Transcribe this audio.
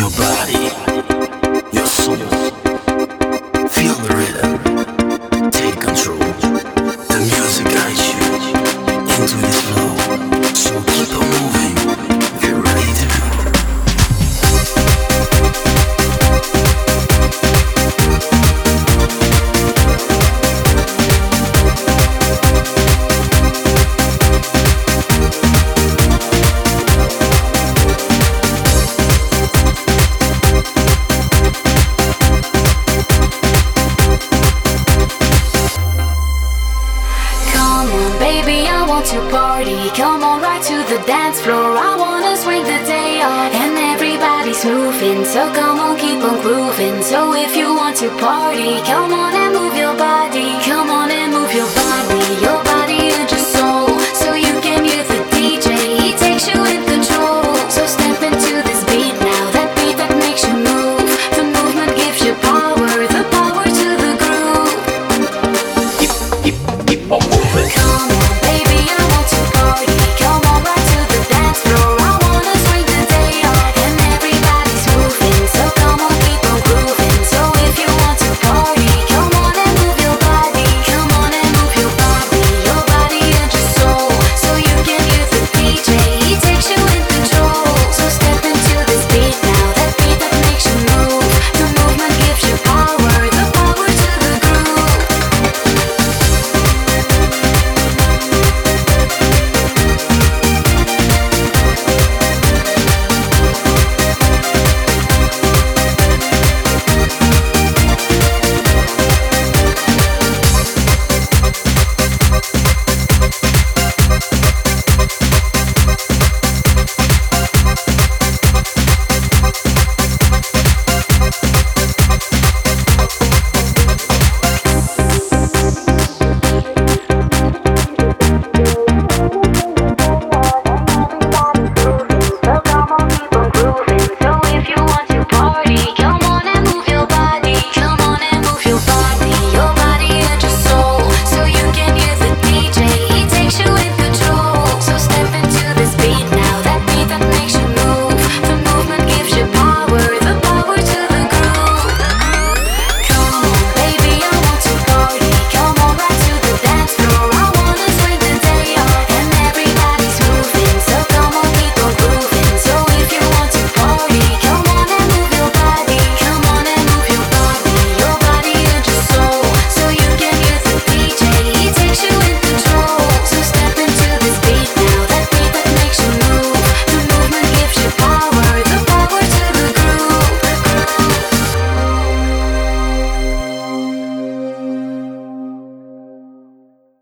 your body, your soul. Feel the rhythm, take control. The music guides you into this flow. So keep on moving, get ready to go. To party, come on right to the dance floor. I wanna swing the day on, and everybody's moving, so come on, keep on grooving. So if you want to party, come on and move your body, come on and move your body.